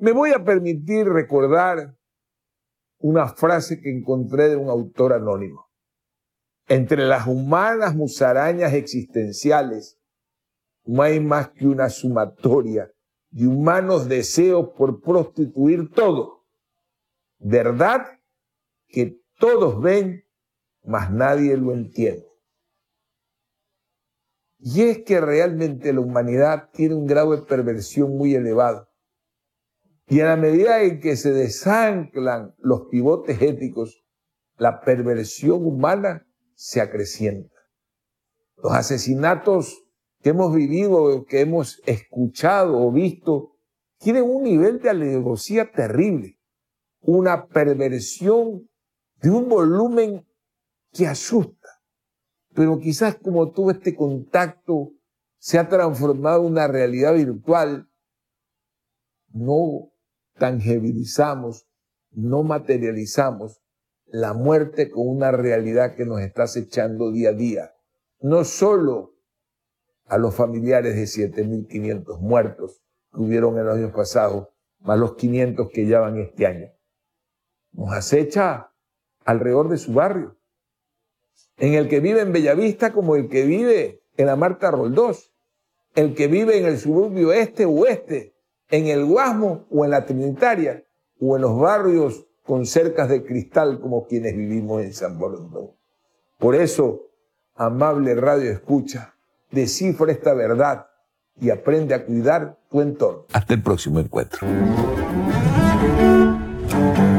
Me voy a permitir recordar una frase que encontré de un autor anónimo. Entre las humanas musarañas existenciales no hay más que una sumatoria de humanos deseos por prostituir todo. Verdad que todos ven, mas nadie lo entiende. Y es que realmente la humanidad tiene un grado de perversión muy elevado. Y a la medida en que se desanclan los pivotes éticos, la perversión humana se acrecienta. Los asesinatos que hemos vivido, que hemos escuchado o visto, tienen un nivel de alevosía terrible, una perversión de un volumen que asusta. Pero quizás como todo este contacto se ha transformado en una realidad virtual, no tangibilizamos, no materializamos la muerte con una realidad que nos está acechando día a día. No solo a los familiares de 7.500 muertos que hubieron en los años pasados, más los 500 que ya van este año. Nos acecha alrededor de su barrio, en el que vive en Bellavista como el que vive en la Marta Roldós, el que vive en el suburbio este o oeste, en el Guasmo o en la Trinitaria, o en los barrios con cercas de cristal como quienes vivimos en San Borondón. Por eso, amable radio escucha, descifra esta verdad y aprende a cuidar tu entorno. Hasta el próximo encuentro.